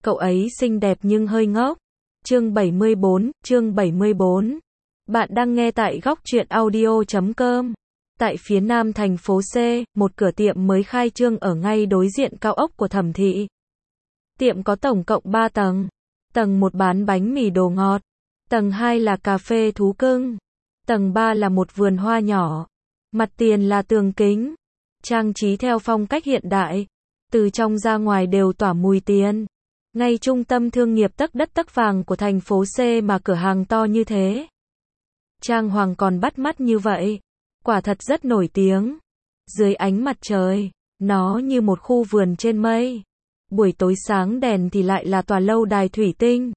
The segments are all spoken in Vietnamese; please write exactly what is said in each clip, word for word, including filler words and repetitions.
Cậu ấy xinh đẹp nhưng hơi ngốc. Chương bảy mươi bốn, chương bảy mươi bốn. Bạn đang nghe tại góc truyện audio chấm com. Tại phía nam thành phố C, một cửa tiệm mới khai trương ở ngay đối diện cao ốc của Thẩm Thị. Tiệm có tổng cộng ba tầng. Tầng một bán bánh mì đồ ngọt. Tầng hai là cà phê thú cưng. Tầng ba là một vườn hoa nhỏ. Mặt tiền là tường kính. Trang trí theo phong cách hiện đại. Từ trong ra ngoài đều tỏa mùi tiền. Ngay trung tâm thương nghiệp tấc đất tấc vàng của thành phố C mà cửa hàng to như thế. Trang hoàng còn bắt mắt như vậy. Quả thật rất nổi tiếng. Dưới ánh mặt trời, nó như một khu vườn trên mây. Buổi tối sáng đèn thì lại là tòa lâu đài thủy tinh.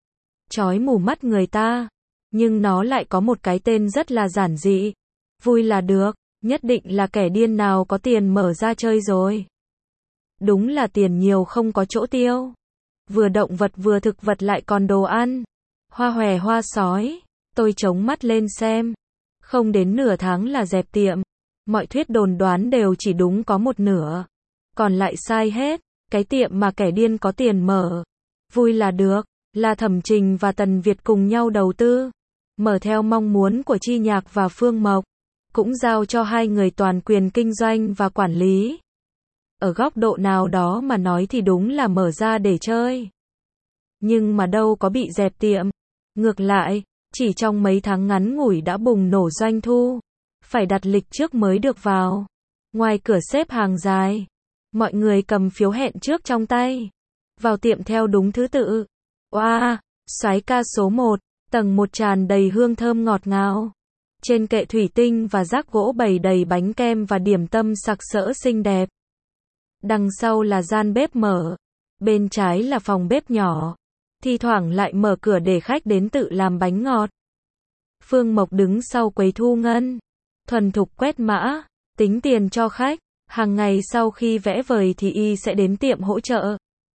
Chói mù mắt người ta. Nhưng nó lại có một cái tên rất là giản dị. Vui là được, nhất định là kẻ điên nào có tiền mở ra chơi rồi. Đúng là tiền nhiều không có chỗ tiêu. Vừa động vật vừa thực vật lại còn đồ ăn. Hoa hòe hoa sói. Tôi chống mắt lên xem. Không đến nửa tháng là dẹp tiệm. Mọi thuyết đồn đoán đều chỉ đúng có một nửa. Còn lại sai hết. Cái tiệm mà kẻ điên có tiền mở. Vui là được. Là Thẩm Trình và Tần Việt cùng nhau đầu tư. Mở theo mong muốn của Chi Nhạc và Phương Mộc. Cũng giao cho hai người toàn quyền kinh doanh và quản lý. Ở góc độ nào đó mà nói thì đúng là mở ra để chơi. Nhưng mà đâu có bị dẹp tiệm. Ngược lại, chỉ trong mấy tháng ngắn ngủi đã bùng nổ doanh thu. Phải đặt lịch trước mới được vào. Ngoài cửa xếp hàng dài. Mọi người cầm phiếu hẹn trước trong tay. Vào tiệm theo đúng thứ tự. Oa, soái ca số một, tầng một tràn đầy hương thơm ngọt ngào. Trên kệ thủy tinh và rác gỗ bày đầy bánh kem và điểm tâm sặc sỡ xinh đẹp. Đằng sau là gian bếp mở. Bên trái là phòng bếp nhỏ. Thi thoảng lại mở cửa để khách đến tự làm bánh ngọt. Phương Mộc đứng sau quầy thu ngân. Thuần thục quét mã, tính tiền cho khách. Hàng ngày sau khi vẽ vời thì y sẽ đến tiệm hỗ trợ.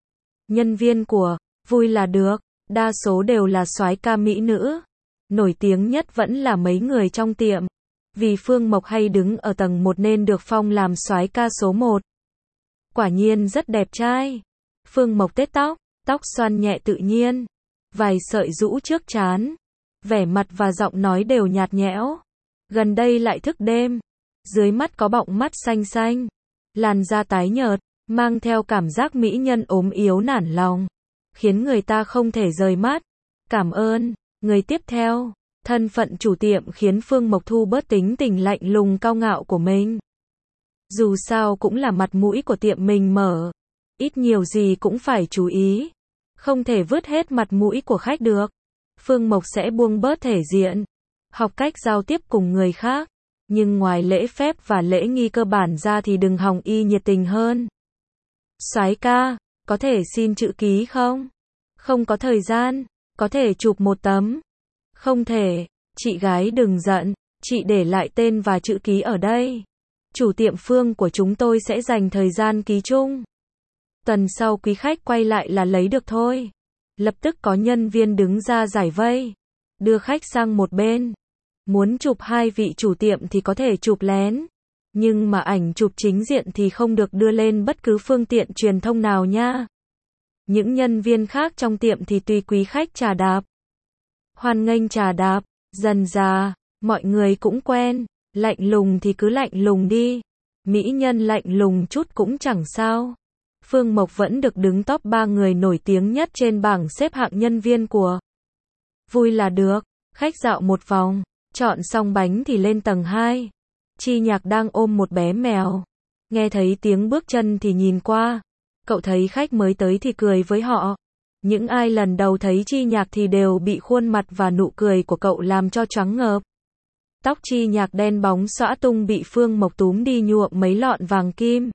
Nhân viên của Vui là được, đa số đều là soái ca mỹ nữ. Nổi tiếng nhất vẫn là mấy người trong tiệm. Vì Phương Mộc hay đứng ở tầng một nên được phong làm soái ca số một. Quả nhiên rất đẹp trai. Phương Mộc tết tóc, tóc xoăn nhẹ tự nhiên. Vài sợi rũ trước trán. Vẻ mặt và giọng nói đều nhạt nhẽo. Gần đây lại thức đêm. Dưới mắt có bọng mắt xanh xanh. Làn da tái nhợt, mang theo cảm giác mỹ nhân ốm yếu nản lòng. Khiến người ta không thể rời mắt. Cảm ơn. Người tiếp theo. Thân phận chủ tiệm khiến Phương Mộc thu bớt tính tình lạnh lùng cao ngạo của mình. Dù sao cũng là mặt mũi của tiệm mình mở. Ít nhiều gì cũng phải chú ý. Không thể vứt hết mặt mũi của khách được. Phương Mộc sẽ buông bớt thể diện. Học cách giao tiếp cùng người khác. Nhưng ngoài lễ phép và lễ nghi cơ bản ra thì đừng hòng y nhiệt tình hơn. Soái ca, có thể xin chữ ký không? Không có thời gian. Có thể chụp một tấm. Không thể. Chị gái đừng giận. Chị để lại tên và chữ ký ở đây. Chủ tiệm Phương của chúng tôi sẽ dành thời gian ký chung. Tuần sau quý khách quay lại là lấy được thôi. Lập tức có nhân viên đứng ra giải vây. Đưa khách sang một bên. Muốn chụp hai vị chủ tiệm thì có thể chụp lén. Nhưng mà ảnh chụp chính diện thì không được đưa lên bất cứ phương tiện truyền thông nào nha. Những nhân viên khác trong tiệm thì tùy quý khách trà đạp. Hoan nghênh trà đạp. Dần dà, mọi người cũng quen. Lạnh lùng thì cứ lạnh lùng đi. Mỹ nhân lạnh lùng chút cũng chẳng sao. Phương Mộc vẫn được đứng top ba người nổi tiếng nhất trên bảng xếp hạng nhân viên của Vui là được. Khách dạo một vòng. Chọn xong bánh thì lên tầng hai. Chi Nhạc đang ôm một bé mèo. Nghe thấy tiếng bước chân thì nhìn qua. Cậu thấy khách mới tới thì cười với họ. Những ai lần đầu thấy Chi Nhạc thì đều bị khuôn mặt và nụ cười của cậu làm cho choáng ngợp. Tóc Chi Nhạc đen bóng xõa tung bị Phương Mộc túm đi nhuộm mấy lọn vàng kim.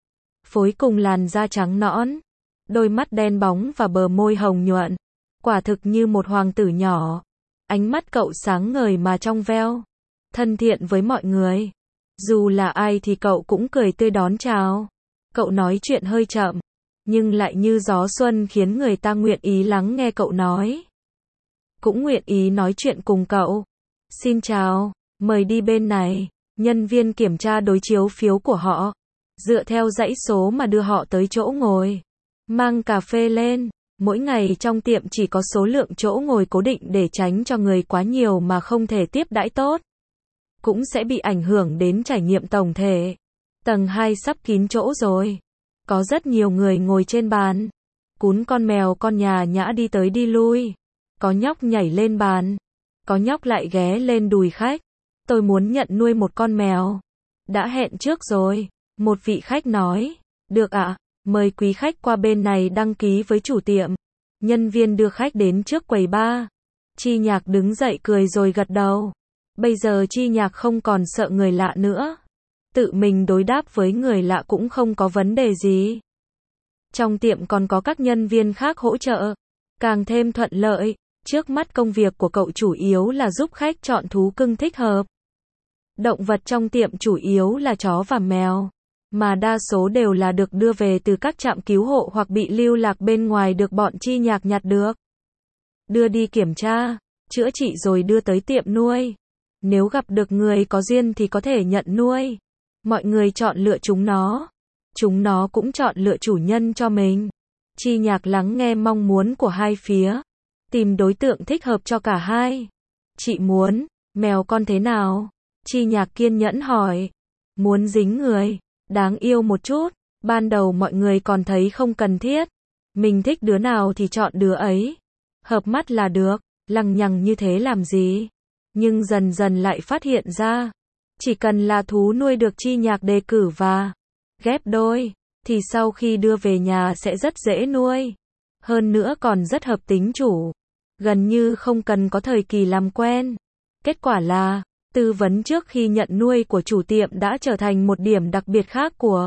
Phối cùng làn da trắng nõn. Đôi mắt đen bóng và bờ môi hồng nhuận. Quả thực như một hoàng tử nhỏ. Ánh mắt cậu sáng ngời mà trong veo. Thân thiện với mọi người. Dù là ai thì cậu cũng cười tươi đón chào. Cậu nói chuyện hơi chậm. Nhưng lại như gió xuân khiến người ta nguyện ý lắng nghe cậu nói. Cũng nguyện ý nói chuyện cùng cậu. Xin chào, mời đi bên này. Nhân viên kiểm tra đối chiếu phiếu của họ. Dựa theo dãy số mà đưa họ tới chỗ ngồi. Mang cà phê lên. Mỗi ngày trong tiệm chỉ có số lượng chỗ ngồi cố định để tránh cho người quá nhiều mà không thể tiếp đãi tốt. Cũng sẽ bị ảnh hưởng đến trải nghiệm tổng thể. Tầng hai sắp kín chỗ rồi. Có rất nhiều người ngồi trên bàn. Cún con mèo con nhà nhã đi tới đi lui. Có nhóc nhảy lên bàn. Có nhóc lại ghé lên đùi khách. Tôi muốn nhận nuôi một con mèo. Đã hẹn trước rồi. Một vị khách nói. Được ạ, mời quý khách qua bên này đăng ký với chủ tiệm. Nhân viên đưa khách đến trước quầy bar. Chi Nhạc đứng dậy cười rồi gật đầu. Bây giờ Chi Nhạc không còn sợ người lạ nữa. Tự mình đối đáp với người lạ cũng không có vấn đề gì. Trong tiệm còn có các nhân viên khác hỗ trợ. Càng thêm thuận lợi. Trước mắt công việc của cậu chủ yếu là giúp khách chọn thú cưng thích hợp. Động vật trong tiệm chủ yếu là chó và mèo. Mà đa số đều là được đưa về từ các trạm cứu hộ hoặc bị lưu lạc bên ngoài được bọn Chi Nhạc nhặt được. Đưa đi kiểm tra, chữa trị rồi đưa tới tiệm nuôi. Nếu gặp được người có duyên thì có thể nhận nuôi. Mọi người chọn lựa chúng nó. Chúng nó cũng chọn lựa chủ nhân cho mình. Chi Nhạc lắng nghe mong muốn của hai phía. Tìm đối tượng thích hợp cho cả hai. Chị muốn, mèo con thế nào? Chi Nhạc kiên nhẫn hỏi. Muốn dính người, đáng yêu một chút. Ban đầu mọi người còn thấy không cần thiết. Mình thích đứa nào thì chọn đứa ấy. Hợp mắt là được, lằng nhằng như thế làm gì? Nhưng dần dần lại phát hiện ra. Chỉ cần là thú nuôi được Chi Nhạc đề cử và ghép đôi, thì sau khi đưa về nhà sẽ rất dễ nuôi. Hơn nữa còn rất hợp tính chủ. Gần như không cần có thời kỳ làm quen. Kết quả là, tư vấn trước khi nhận nuôi của chủ tiệm đã trở thành một điểm đặc biệt khác của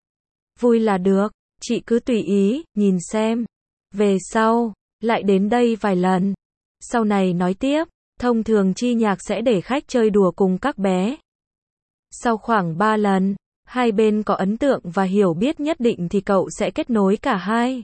Vui là được, chị cứ tùy ý, nhìn xem. Về sau, lại đến đây vài lần. Sau này nói tiếp, thông thường Chi Nhạc sẽ để khách chơi đùa cùng các bé. Sau khoảng ba lần, hai bên có ấn tượng và hiểu biết nhất định thì cậu sẽ kết nối cả hai.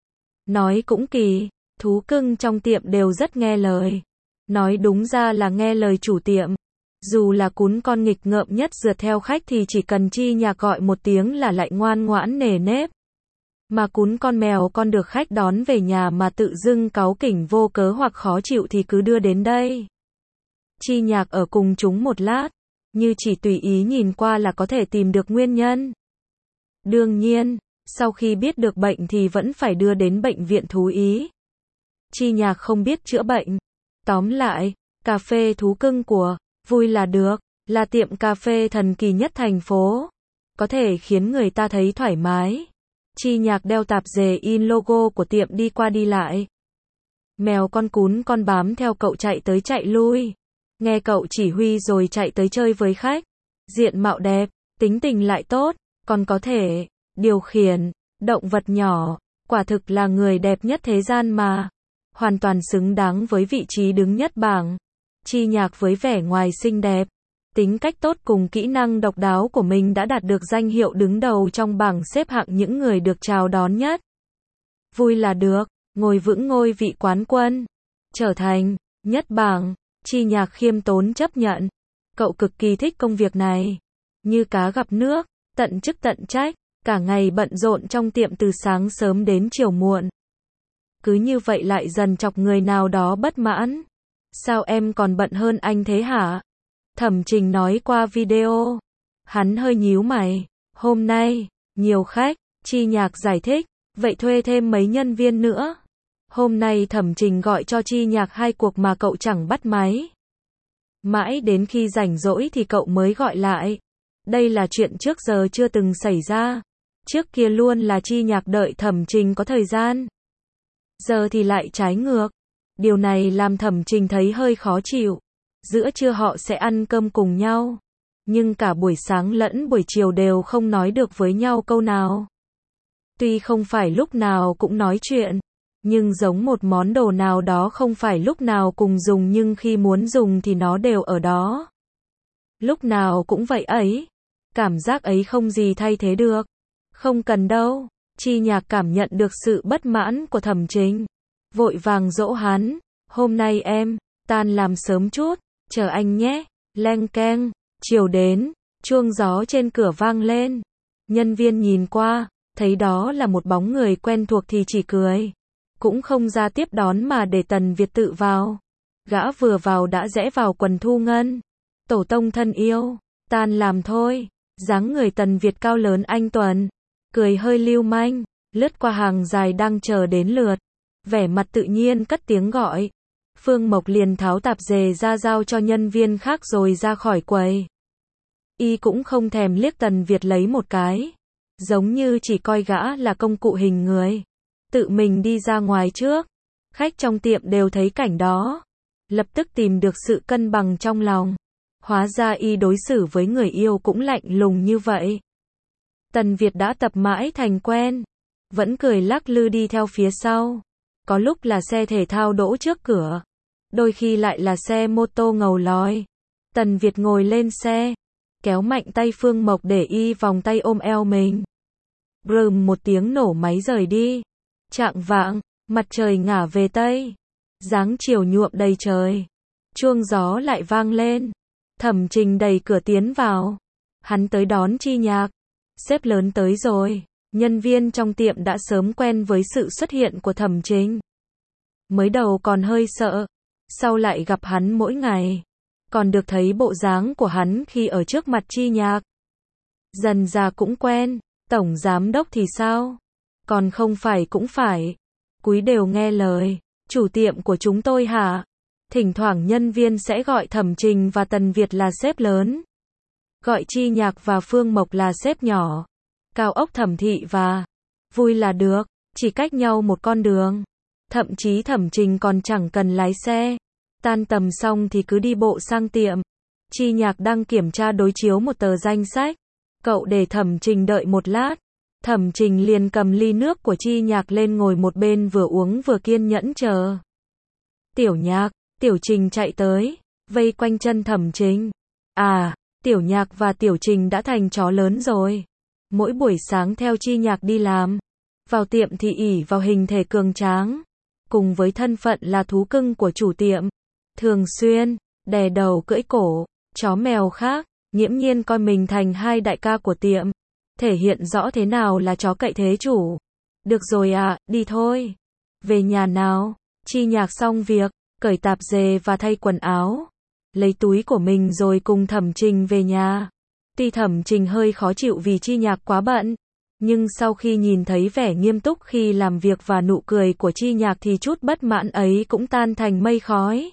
Nói cũng kỳ, thú cưng trong tiệm đều rất nghe lời. Nói đúng ra là nghe lời chủ tiệm. Dù là cún con nghịch ngợm nhất rượt theo khách thì chỉ cần Chi Nhạc gọi một tiếng là lại ngoan ngoãn nề nếp. Mà cún con mèo con được khách đón về nhà mà tự dưng cáu kỉnh vô cớ hoặc khó chịu thì cứ đưa đến đây. Chi Nhạc ở cùng chúng một lát, như chỉ tùy ý nhìn qua là có thể tìm được nguyên nhân. Đương nhiên, sau khi biết được bệnh thì vẫn phải đưa đến bệnh viện thú y. Chi Nhạc không biết chữa bệnh. Tóm lại, cà phê thú cưng của Vui là được, là tiệm cà phê thần kỳ nhất thành phố. Có thể khiến người ta thấy thoải mái. Chi Nhạc đeo tạp dề in logo của tiệm đi qua đi lại. Mèo con cún con bám theo cậu chạy tới chạy lui. Nghe cậu chỉ huy rồi chạy tới chơi với khách. Diện mạo đẹp, tính tình lại tốt, còn có thể điều khiển động vật nhỏ. Quả thực là người đẹp nhất thế gian mà. Hoàn toàn xứng đáng với vị trí đứng nhất bảng. Chi Nhạc với vẻ ngoài xinh đẹp, tính cách tốt cùng kỹ năng độc đáo của mình đã đạt được danh hiệu đứng đầu trong bảng xếp hạng những người được chào đón nhất. Vui là được, ngồi vững ngôi vị quán quân, trở thành nhất bảng. Chi Nhạc khiêm tốn chấp nhận. Cậu cực kỳ thích công việc này. Như cá gặp nước, tận chức tận trách, cả ngày bận rộn trong tiệm từ sáng sớm đến chiều muộn. Cứ như vậy lại dần chọc người nào đó bất mãn. Sao em còn bận hơn anh thế hả? Thẩm Trình nói qua video. Hắn hơi nhíu mày. Hôm nay, nhiều khách. Chi Nhạc giải thích. Vậy thuê thêm mấy nhân viên nữa. Hôm nay Thẩm Trình gọi cho Chi Nhạc hai cuộc mà cậu chẳng bắt máy. Mãi đến khi rảnh rỗi thì cậu mới gọi lại. Đây là chuyện trước giờ chưa từng xảy ra. Trước kia luôn là Chi Nhạc đợi Thẩm Trình có thời gian. Giờ thì lại trái ngược. Điều này làm Thẩm Trình thấy hơi khó chịu. Giữa trưa họ sẽ ăn cơm cùng nhau. Nhưng cả buổi sáng lẫn buổi chiều đều không nói được với nhau câu nào. Tuy không phải lúc nào cũng nói chuyện. Nhưng giống một món đồ nào đó không phải lúc nào cùng dùng nhưng khi muốn dùng thì nó đều ở đó. Lúc nào cũng vậy ấy. Cảm giác ấy không gì thay thế được. Không cần đâu. Chi Nhạc cảm nhận được sự bất mãn của Thẩm Trình. Vội vàng dỗ hắn. Hôm nay em, tan làm sớm chút, chờ anh nhé. Leng keng. Chiều đến, chuông gió trên cửa vang lên. Nhân viên nhìn qua, thấy đó là một bóng người quen thuộc thì chỉ cười. cũng không ra tiếp đón mà để Tần Việt tự vào. Gã vừa vào đã rẽ vào quần Thu Ngân. Tổ tông thân yêu, tan làm thôi. Dáng người Tần Việt cao lớn anh tuấn, cười hơi lưu manh, lướt qua hàng dài đang chờ đến lượt. Vẻ mặt tự nhiên cất tiếng gọi. Phương Mộc liền tháo tạp dề ra giao cho nhân viên khác rồi ra khỏi quầy. Y cũng không thèm liếc Tần Việt lấy một cái. Giống như chỉ coi gã là công cụ hình người. Tự mình đi ra ngoài trước. Khách trong tiệm đều thấy cảnh đó. Lập tức tìm được sự cân bằng trong lòng. Hóa ra Y đối xử với người yêu cũng lạnh lùng như vậy. Tần Việt đã tập mãi thành quen. Vẫn cười lắc lư đi theo phía sau. Có lúc là xe thể thao đỗ trước cửa. Đôi khi lại là xe mô tô ngầu lòi. Tần Việt ngồi lên xe. Kéo mạnh tay Phương Mộc để Y vòng tay ôm eo mình. Brùm một tiếng nổ máy rời đi. Chạng vạng, mặt trời ngả về Tây. Dáng chiều nhuộm đầy trời. Chuông gió lại vang lên. Thẩm Trình đẩy cửa tiến vào. Hắn tới đón Chi Nhạc. Sếp lớn tới rồi. Nhân viên trong tiệm đã sớm quen với sự xuất hiện của Thẩm Trình. Mới đầu còn hơi sợ. Sau lại gặp hắn mỗi ngày. Còn được thấy bộ dáng của hắn khi ở trước mặt Chi Nhạc. Dần già cũng quen. Tổng giám đốc thì sao? Còn không phải cũng phải. Cúi đều nghe lời. Chủ tiệm của chúng tôi hả? Thỉnh thoảng nhân viên sẽ gọi Thẩm Trình và Tần Việt là sếp lớn. Gọi Chi Nhạc và Phương Mộc là sếp nhỏ. Cao ốc Thẩm thị và Vui là được. Chỉ cách nhau một con đường. Thậm chí Thẩm Trình còn chẳng cần lái xe. Tan tầm xong thì cứ đi bộ sang tiệm. Chi Nhạc đang kiểm tra đối chiếu một tờ danh sách. Cậu để Thẩm Trình đợi một lát. Thẩm Trình liền cầm ly nước của Chi Nhạc lên ngồi một bên vừa uống vừa kiên nhẫn chờ. Tiểu Nhạc, Tiểu Trình chạy tới, vây quanh chân Thẩm Trình. À, Tiểu Nhạc và Tiểu Trình đã thành chó lớn rồi. Mỗi buổi sáng theo Chi Nhạc đi làm. Vào tiệm thì ỷ vào hình thể cường tráng. Cùng với thân phận là thú cưng của chủ tiệm. Thường xuyên, đè đầu cưỡi cổ, chó mèo khác, nghiễm nhiên coi mình thành hai đại ca của tiệm. Thể hiện rõ thế nào là chó cậy thế chủ. Được rồi à, đi thôi. Về nhà nào. Chi Nhạc xong việc, cởi tạp dề và thay quần áo. Lấy túi của mình rồi cùng Thẩm Trình về nhà. Tuy Thẩm Trình hơi khó chịu vì Chi Nhạc quá bận. Nhưng sau khi nhìn thấy vẻ nghiêm túc khi làm việc và nụ cười của Chi Nhạc thì chút bất mãn ấy cũng tan thành mây khói.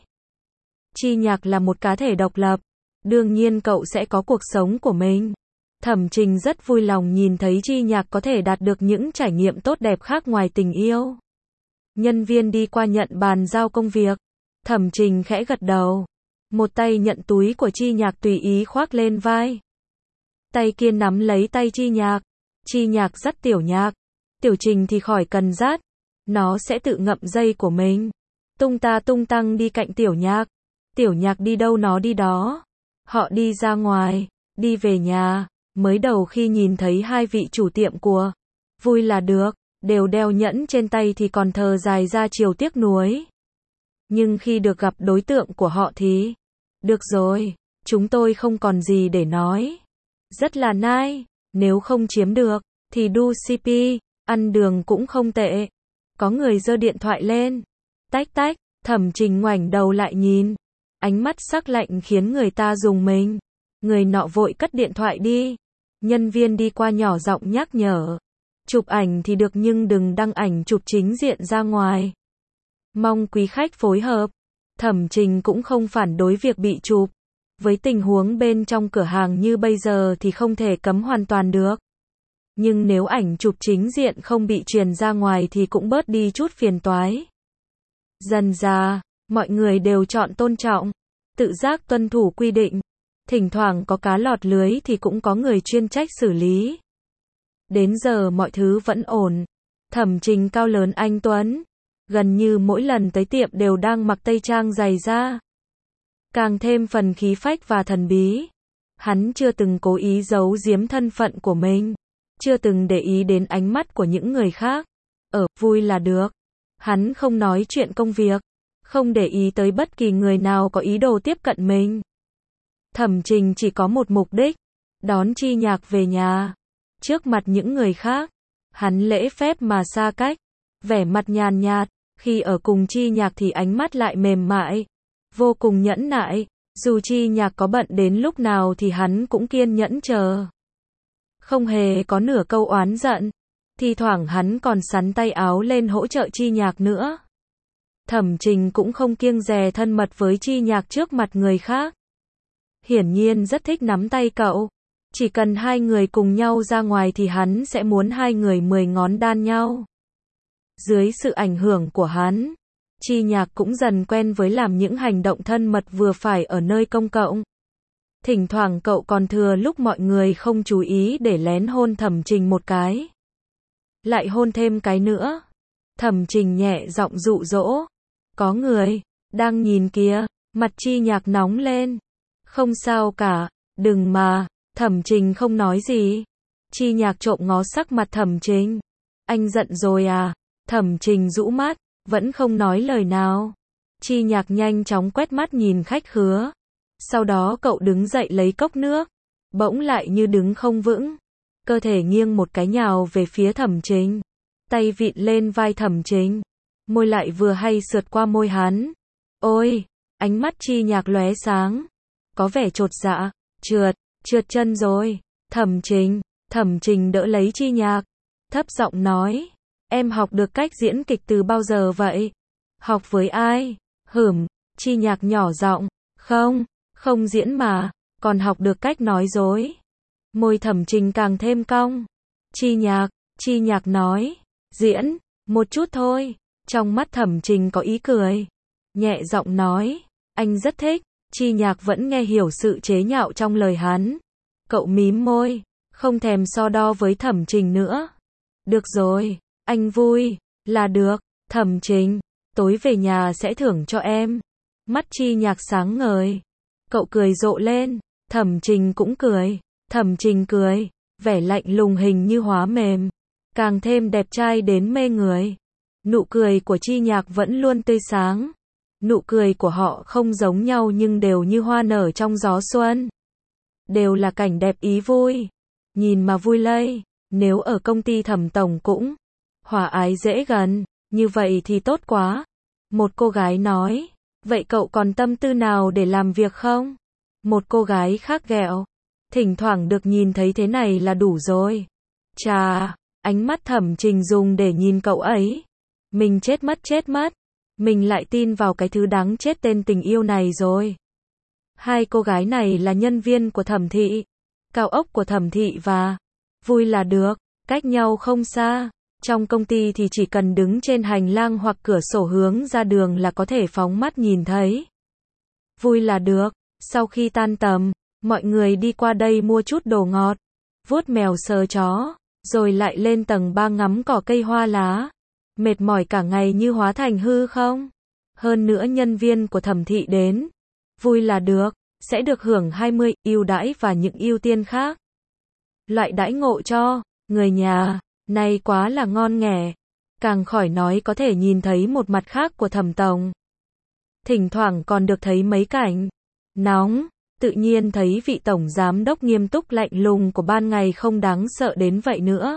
Chi Nhạc là một cá thể độc lập. Đương nhiên cậu sẽ có cuộc sống của mình. Thẩm Trình rất vui lòng nhìn thấy Chi Nhạc có thể đạt được những trải nghiệm tốt đẹp khác ngoài tình yêu. Nhân viên đi qua nhận bàn giao công việc. Thẩm Trình khẽ gật đầu. Một tay nhận túi của Chi Nhạc tùy ý khoác lên vai. Tay kia nắm lấy tay Chi Nhạc. Chi Nhạc dắt Tiểu Nhạc. Tiểu Trình thì khỏi cần dắt. Nó sẽ tự ngậm dây của mình. Tung ta tung tăng đi cạnh Tiểu Nhạc. Tiểu Nhạc đi đâu nó đi đó. Họ đi ra ngoài, đi về nhà. Mới đầu khi nhìn thấy hai vị chủ tiệm của Vui là được, đều đeo nhẫn trên tay thì còn thờ dài ra chiều tiếc nuối. Nhưng khi được gặp đối tượng của họ thì, được rồi, chúng tôi không còn gì để nói. Rất là nice, nếu không chiếm được, thì đu xê pê, ăn đường cũng không tệ. Có người giơ điện thoại lên. Tách tách, Thẩm Trình ngoảnh đầu lại nhìn. Ánh mắt sắc lạnh khiến người ta rùng mình. Người nọ vội cất điện thoại đi. Nhân viên đi qua nhỏ giọng nhắc nhở. Chụp ảnh thì được nhưng đừng đăng ảnh chụp chính diện ra ngoài. Mong quý khách phối hợp. Thẩm Trình cũng không phản đối việc bị chụp. Với tình huống bên trong cửa hàng như bây giờ thì không thể cấm hoàn toàn được. Nhưng nếu ảnh chụp chính diện không bị truyền ra ngoài thì cũng bớt đi chút phiền toái. Dần dà, mọi người đều chọn tôn trọng, tự giác tuân thủ quy định. Thỉnh thoảng có cá lọt lưới thì cũng có người chuyên trách xử lý. Đến giờ mọi thứ vẫn ổn. Thẩm Trình cao lớn anh tuấn. Gần như mỗi lần tới tiệm đều đang mặc tây trang dày da. Càng thêm phần khí phách và thần bí. Hắn chưa từng cố ý giấu giếm thân phận của mình. Chưa từng để ý đến ánh mắt của những người khác. Ở Vui là được. Hắn không nói chuyện công việc. Không để ý tới bất kỳ người nào có ý đồ tiếp cận mình. Thẩm Trình chỉ có một mục đích. Đón Chi Nhạc về nhà. Trước mặt những người khác. Hắn lễ phép mà xa cách. Vẻ mặt nhàn nhạt. Khi ở cùng Chi Nhạc thì ánh mắt lại mềm mại, vô cùng nhẫn nại, dù Chi Nhạc có bận đến lúc nào thì hắn cũng kiên nhẫn chờ. Không hề có nửa câu oán giận, thi thoảng hắn còn xắn tay áo lên hỗ trợ Chi Nhạc nữa. Thẩm Trình cũng không kiêng dè thân mật với Chi Nhạc trước mặt người khác. Hiển nhiên rất thích nắm tay cậu. Chỉ cần hai người cùng nhau ra ngoài thì hắn sẽ muốn hai người mười ngón đan nhau. Dưới sự ảnh hưởng của hắn, Chi Nhạc cũng dần quen với làm những hành động thân mật vừa phải ở nơi công cộng. Thỉnh thoảng cậu còn thừa lúc mọi người không chú ý để lén hôn Thẩm Trình một cái. Lại hôn thêm cái nữa. Thẩm Trình nhẹ giọng dụ dỗ. Có người đang nhìn kìa, mặt Chi Nhạc nóng lên. Không sao cả, đừng mà. Thẩm Trình không nói gì. Chi Nhạc trộm ngó sắc mặt Thẩm Trình. Anh giận rồi à? Thẩm Trình rũ mắt, vẫn không nói lời nào. Chi Nhạc nhanh chóng quét mắt nhìn khách khứa. Sau đó cậu đứng dậy lấy cốc nước. Bỗng lại như đứng không vững. Cơ thể nghiêng một cái nhào về phía Thẩm Trình. Tay vịn lên vai Thẩm Trình. Môi lại vừa hay sượt qua môi hắn. Ôi! Ánh mắt Chi Nhạc lóe sáng. Có vẻ chột dạ. Trượt, trượt chân rồi. Thẩm Trình, Thẩm Trình đỡ lấy Chi Nhạc. Thấp giọng nói. Em học được cách diễn kịch từ bao giờ vậy? Học với ai? Hửm, Chi Nhạc nhỏ giọng. Không, không diễn mà, còn học được cách nói dối. Môi Thẩm Trình càng thêm cong. Chi Nhạc, Chi Nhạc nói. Diễn, một chút thôi. Trong mắt Thẩm Trình có ý cười. Nhẹ giọng nói. Anh rất thích. Chi Nhạc vẫn nghe hiểu sự chế nhạo trong lời hắn. Cậu mím môi, không thèm so đo với Thẩm Trình nữa. Được rồi, anh vui, là được. Thẩm Trình, tối về nhà sẽ thưởng cho em. Mắt Chi Nhạc sáng ngời. Cậu cười rộ lên. Thẩm Trình cũng cười. Thẩm Trình cười, vẻ lạnh lùng hình như hóa mềm. Càng thêm đẹp trai đến mê người. Nụ cười của Chi Nhạc vẫn luôn tươi sáng. Nụ cười của họ không giống nhau nhưng đều như hoa nở trong gió xuân. Đều là cảnh đẹp ý vui. Nhìn mà vui lây. Nếu ở công ty Thẩm tổng cũng hòa ái dễ gần, như vậy thì tốt quá. Một cô gái nói. Vậy cậu còn tâm tư nào để làm việc không? Một cô gái khác ghẹo. Thỉnh thoảng được nhìn thấy thế này là đủ rồi. Chà, ánh mắt Thẩm Trình dùng để nhìn cậu ấy. Mình chết mất chết mất. Mình lại tin vào cái thứ đáng chết tên tình yêu này rồi. Hai cô gái này là nhân viên của Thẩm thị. Cao ốc của Thẩm thị và vui là được, cách nhau không xa. Trong công ty thì chỉ cần đứng trên hành lang hoặc cửa sổ hướng ra đường là có thể phóng mắt nhìn thấy. Vui là được. Sau khi tan tầm, mọi người đi qua đây mua chút đồ ngọt, vuốt mèo sờ chó, rồi lại lên tầng ba ngắm cỏ cây hoa lá. Mệt mỏi cả ngày như hóa thành hư không? Hơn nữa nhân viên của Thẩm thị đến. Vui là được, sẽ được hưởng hai mươi ưu đãi và những ưu tiên khác. Loại đãi ngộ cho người nhà, này quá là ngon nghẻ. Càng khỏi nói có thể nhìn thấy một mặt khác của Thẩm tổng. Thỉnh thoảng còn được thấy mấy cảnh nóng, tự nhiên thấy vị tổng giám đốc nghiêm túc lạnh lùng của ban ngày không đáng sợ đến vậy nữa.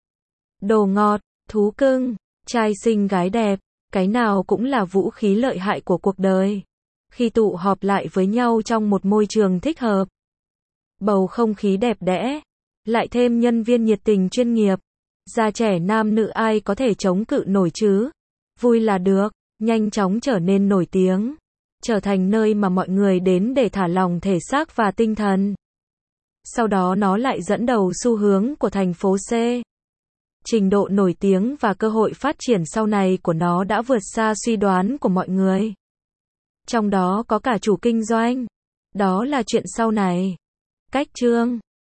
Đồ ngọt, thú cưng, trai xinh gái đẹp, cái nào cũng là vũ khí lợi hại của cuộc đời. Khi tụ họp lại với nhau trong một môi trường thích hợp, bầu không khí đẹp đẽ, lại thêm nhân viên nhiệt tình chuyên nghiệp, già trẻ nam nữ ai có thể chống cự nổi chứ? Vui là được, nhanh chóng trở nên nổi tiếng, trở thành nơi mà mọi người đến để thả lỏng thể xác và tinh thần. Sau đó nó lại dẫn đầu xu hướng của thành phố C. Trình độ nổi tiếng và cơ hội phát triển sau này của nó đã vượt xa suy đoán của mọi người. Trong đó có cả chủ kinh doanh. Đó là chuyện sau này. Cách chương